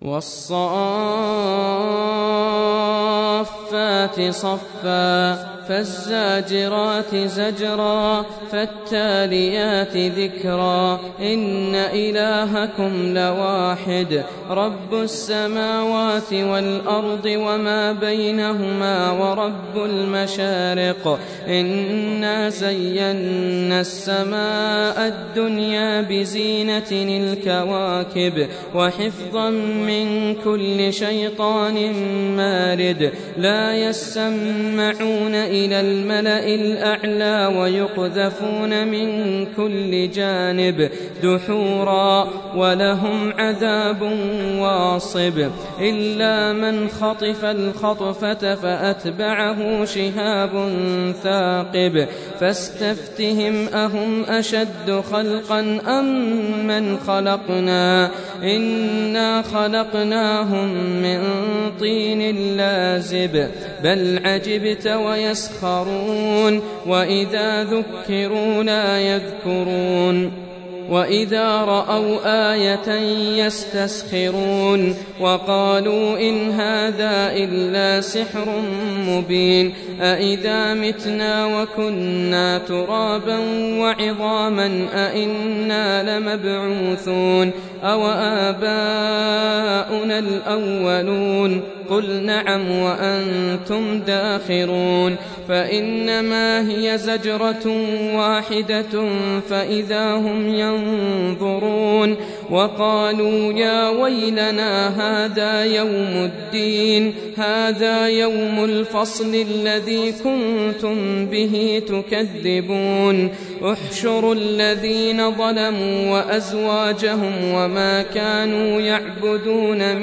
والصافات صفا فالزاجرات زجرا فالتاليات ذكرا إن إلهكم لواحد رب السماوات والأرض وما بينهما ورب المشارق إنا زينا السماء الدنيا بزينة الكواكب وحفظا من كل شيطان مارد لا يسمعون إلى الملأ الأعلى ويقذفون من كل جانب دحورا ولهم عذاب واصب إلا من خطف الخطفة فأتبعه شهاب ثاقب فاستفتهم أهم أشد خلقا أم من خلقنا إنا خلقناهم من طين لازب بل عجبت ويسخرون وإذا ذكروا لا يذكرون وإذا رأوا آية يستسخرون وقالوا إن هذا إلا سحر مبين أإذا متنا وكنا ترابا وعظاما أإنا لمبعوثون أو آباؤنا الأولون قل نعم وأنتم داخرون فإنما هي زجرة واحدة فإذا هم ينظرون وقالوا يا ويلنا هذا يوم الدين هذا يوم الفصل الذي كنتم به تكذبون احشروا الذين ظلموا وأزواجهم وما كانوا يعبدون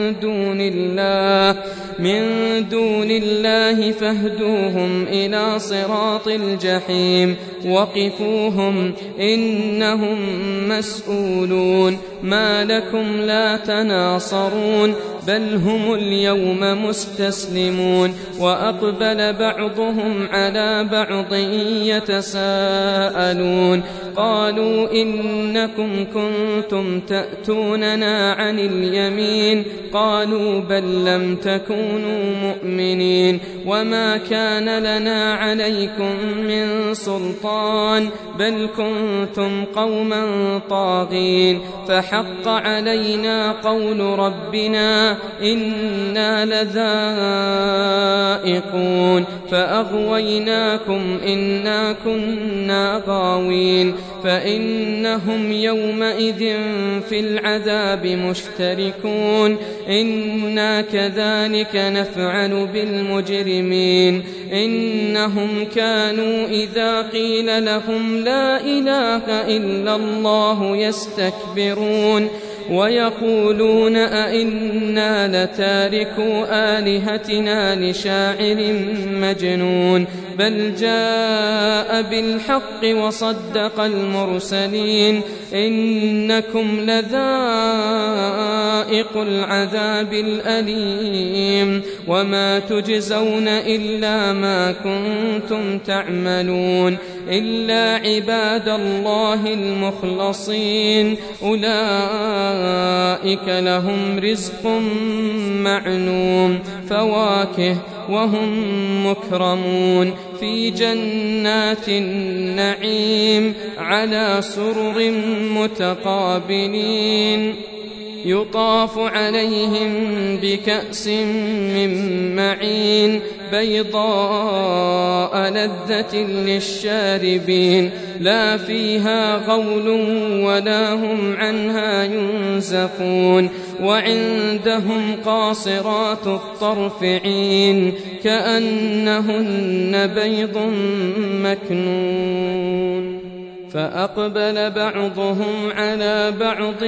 من دون الله فاهدوهم إلى صراط الجحيم وقفوهم إنهم مسؤولون ما لكم لا تناصرون بل هم اليوم مستسلمون وأقبل بعضهم على بعض يتساءلون قالوا إنكم كنتم تأتوننا عن اليمين قالوا بل لم تكونوا مؤمنين وما كان لنا عليكم من سلطان بل كنتم قوما طاغين فحق علينا قول ربنا إنا لذائقون فأغويناكم إنا كنا غاوين فإنهم يومئذ في العذاب مشتركون إنا كذلك نفعل بالمجرمين إنهم كانوا إذا قيل لهم لا إله إلا الله يستكبرون ويقولون أئنا لتاركو آلهتنا لشاعر مجنون بل جاء بالحق وصدق المرسلين إنكم لذائق العذاب الأليم وما تجزون إلا ما كنتم تعملون إلا عباد الله المخلصين أولئك لهم رزق معلوم فواكه وهم مكرمون في جنات النعيم على سرر متقابلين يطاف عليهم بكأس من معين بيضاء لذة للشاربين لا فيها غول ولا هم عنها ينزفون وعندهم قاصرات الطرف عين كأنهن بيض مكنون فأقبل بعضهم على بعض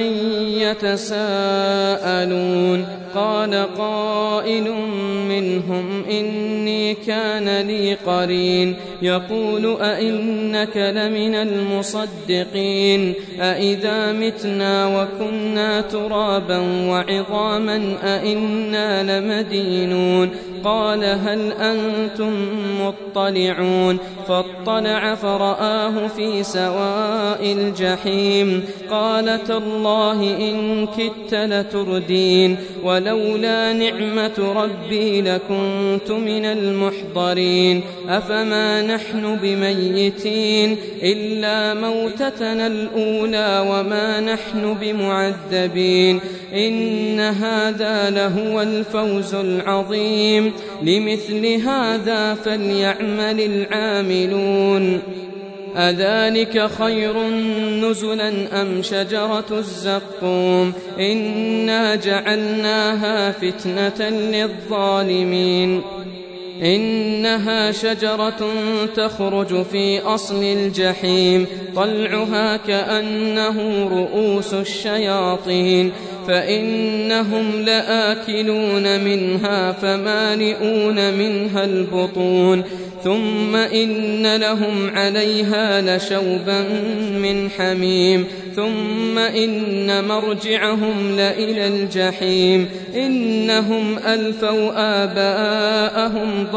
يتساءلون قال قائل منهم إني كان لي قرين يقول أئنك لمن المصدقين أئذا متنا وكنا ترابا وعظاما أئنا لمدينون قال هل أنتم مطلعون فاطلع فرآه في سواء الجحيم قال تالله إن كدت لتردين ولولا نعمة ربي لكنت من المحضرين أفما نحن بميتين إلا موتتنا الأولى وما نحن بمعذبين إن هذا لهو الفوز العظيم لمثل هذا فليعمل العاملون أذلك خير نزلا أم شجرة الزقوم إنا جعلناها فتنة للظالمين إنها شجرة تخرج في أصل الجحيم طلعها كأنه رؤوس الشياطين فإنهم لآكلون منها فمالئون منها البطون ثم إن لهم عليها لشوبا من حميم ثم إن مرجعهم لإلى الجحيم إنهم ألفوا آباءهم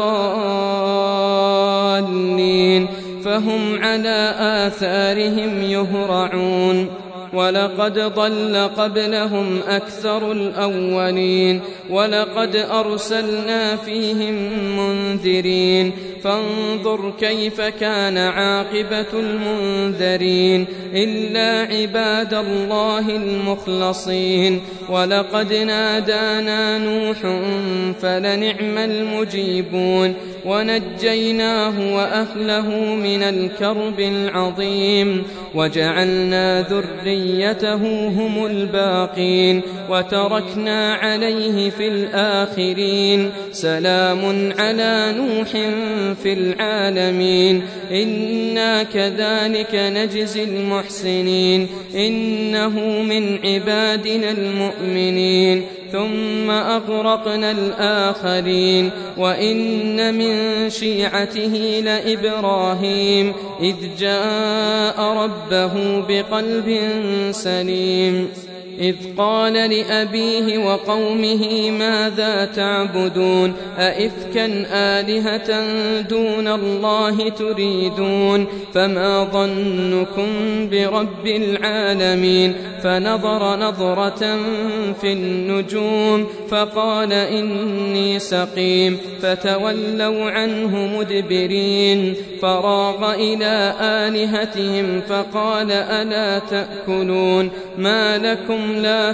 ضالين فهم على آثارهم يهرعون ولقد ضل قبلهم أكثر الأولين ولقد أرسلنا فيهم منذرين فانظر كيف كان عاقبة المنذرين إلا عباد الله المخلصين ولقد نادانا نوح فلنعم المجيبون ونجيناه وأهله من الكرب العظيم وجعلنا ذريته هم الباقين وتركنا عليه في الآخرين سلام على نوح في العالمين إنا كذلك نجزي المحسنين إنه من عبادنا المؤمنين ثم أغرقنا الآخرين وإن من شيعته لإبراهيم إذ جاء ربه بقلب سليم إذ قال لأبيه وقومه ماذا تعبدون أئفكا آلهة دون الله تريدون فما ظنكم برب العالمين فنظر نظرة في النجوم فقال إني سقيم فتولوا عنه مدبرين فراغ إلى آلهتهم فقال ألا تأكلون ما لكم لا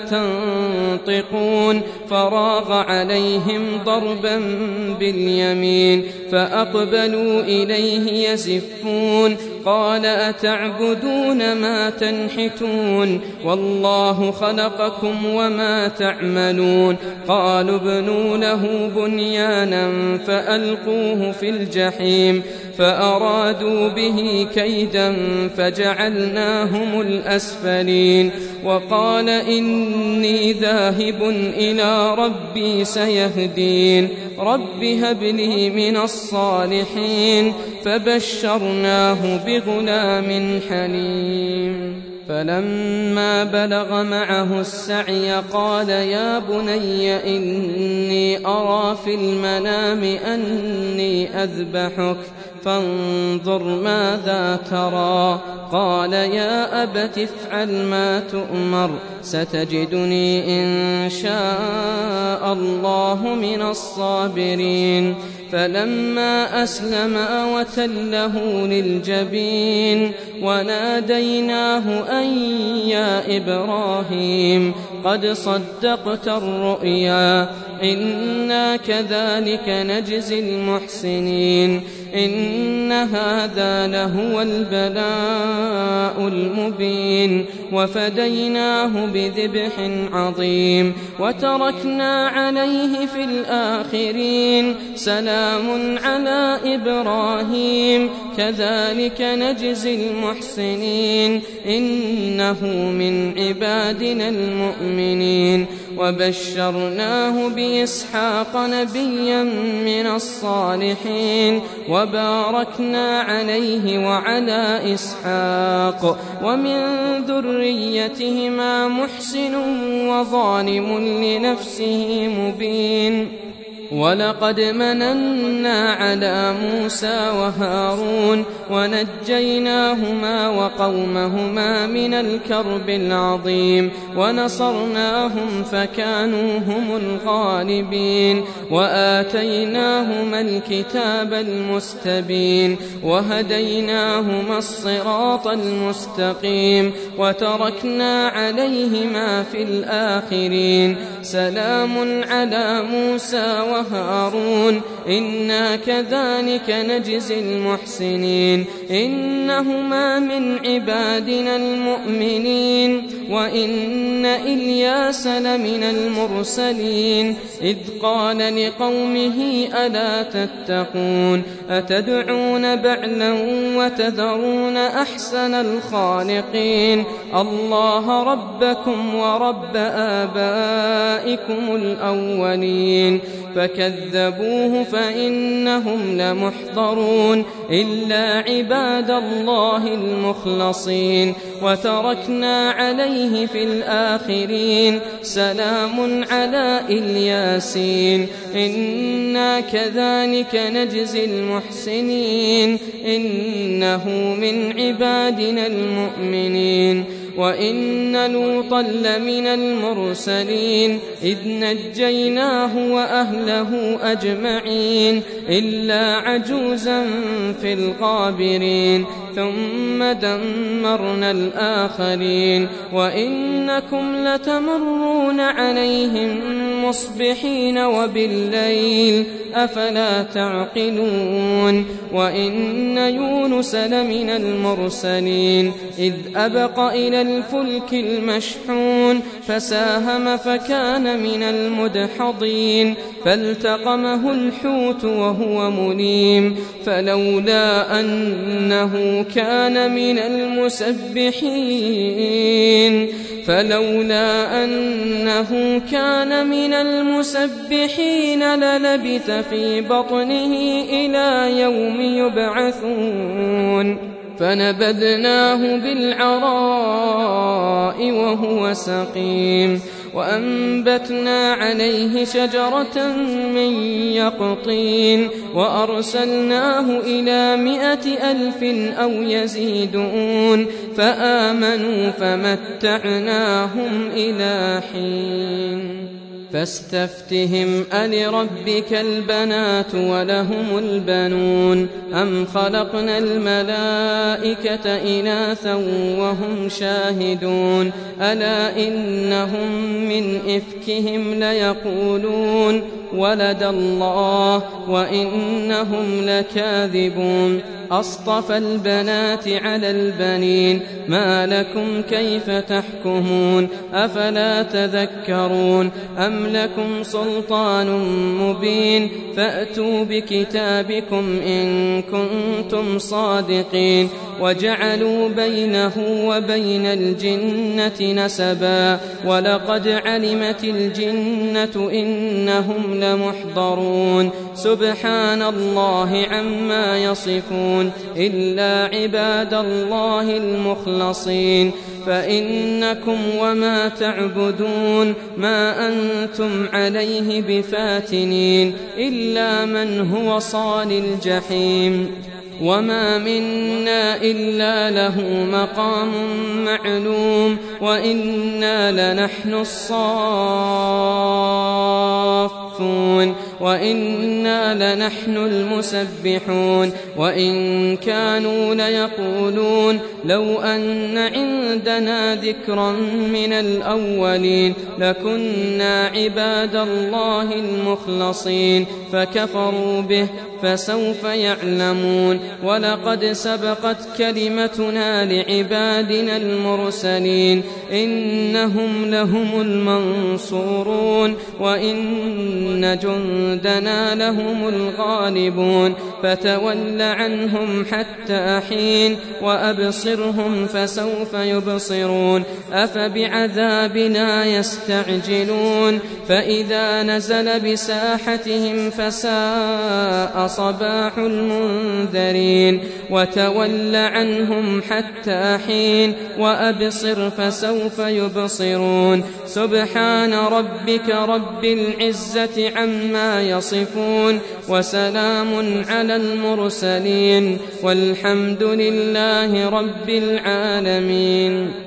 تنطقون فراغ عليهم ضربا باليمين فأقبلوا إليه يزفون قال أتعبدون ما تنحتون والله خلقكم وما تعملون قالوا ابنوا له بنيانا فألقوه في الجحيم فأرادوا به كيدا فجعلناهم الأسفلين وقال إني ذاهب إلى ربي سيهدين رب هب لي من الصالحين فبشرناه بغلام حليم فلما بلغ معه السعي قال يا بني إني أرى في المنام أني أذبحك فانظر ماذا ترى قال يا أبت افعل ما تؤمر ستجدني إن شاء الله من الصابرين فلما أسلما وتله للجبين وناديناه أن يا إبراهيم قد صدقت الرؤيا إنا كذلك نجزي المحسنين إن هذا لهو البلاء المبين وفديناه بذبح عظيم وتركنا عليه في الآخرين سلام على إبراهيم كذلك نجزي المحسنين إنه من عبادنا المؤمنين وبشرناه بإسحاق نبيا من الصالحين وباركنا عليه وعلى إسحاق ومن ذريتهما محسن وظالم لنفسه مبين ولقد مننا على موسى وهارون ونجيناهما وقومهما من الكرب العظيم ونصرناهم فكانوا هم الغالبين وآتيناهما الكتاب المستبين وهديناهما الصراط المستقيم وتركنا عليهما في الآخرين سلام على موسى وهارون إنا كذلك نجزي المحسنين إنهما من عبادنا المؤمنين وإن إلياس لمن المرسلين إذ قال لقومه ألا تتقون أتدعون بعلا وتذرون أحسن الخالقين الله ربكم ورب آبائكم الأولين فكذبوه فإنهم لمحضرون إلا عباد الله المخلصين وتركنا عليه في الآخرين سلام على الياسين إنا كذلك نجزي المحسنين إنه من عبادنا المؤمنين وإن لوطا لمن المرسلين إذ نجيناه وأهله أجمعين إلا عجوزا في الغابرين ثم دمرنا الآخرين وإنكم لتمرون عليهم مصبحين وبالليل أفلا تعقلون وإن يونس لمن المرسلين إذ أبق إلى الفلك المشحون فساهم فكان من المدحضين فالتقمه الحوت وهو مليم فلولا أنه كان من المسبحين للبث في بطنه إلى يوم يبعثون فنبذناه بالعراء وهو سقيم وأنبتنا عليه شجرة من يقطين وأرسلناه إلى 100,000 أو يزيدون فآمنوا فمتعناهم إلى حين فاستفتهم ألربك البنات ولهم البنون أم خلقنا الملائكة إناثا وهم شاهدون ألا إنهم من إفكهم ليقولون ولد الله وإنهم لكاذبون أصطفى البنات على البنين ما لكم كيف تحكمون أفلا تذكرون أم لكم سلطان مبين فأتوا بكتابكم إن كنتم صادقين وجعلوا بينه وبين الجنة نسبا ولقد علمت الجنة إنهم لمحضرون سبحان الله عما يصفون إلا عباد الله المخلصين فإنكم وما تعبدون ما أنتم عليه بفاتنين إلا من هو صال الجحيم وما منا إلا له مقام معلوم وإنا لنحن الصافون وإنا لنحن المسبحون وإن كانوا ليقولون لو أن عندنا ذكرا من الأولين لكنا عباد الله المخلصين فكفروا به فسوف يعلمون ولقد سبقت كلمتنا لعبادنا المرسلين إنهم لهم المنصورون وإن جندنا لهم الغالبون فتول عنهم حتى حين وأبصرهم فسوف يبصرون أفبعذابنا يستعجلون فإذا نزل بساحتهم فساء صباح المنذرين وتول عنهم حتى حين وأبصر فسوف يبصرون سبحان ربك رب العزة عما يصفون وسلام على المرسلين والحمد لله رب العالمين.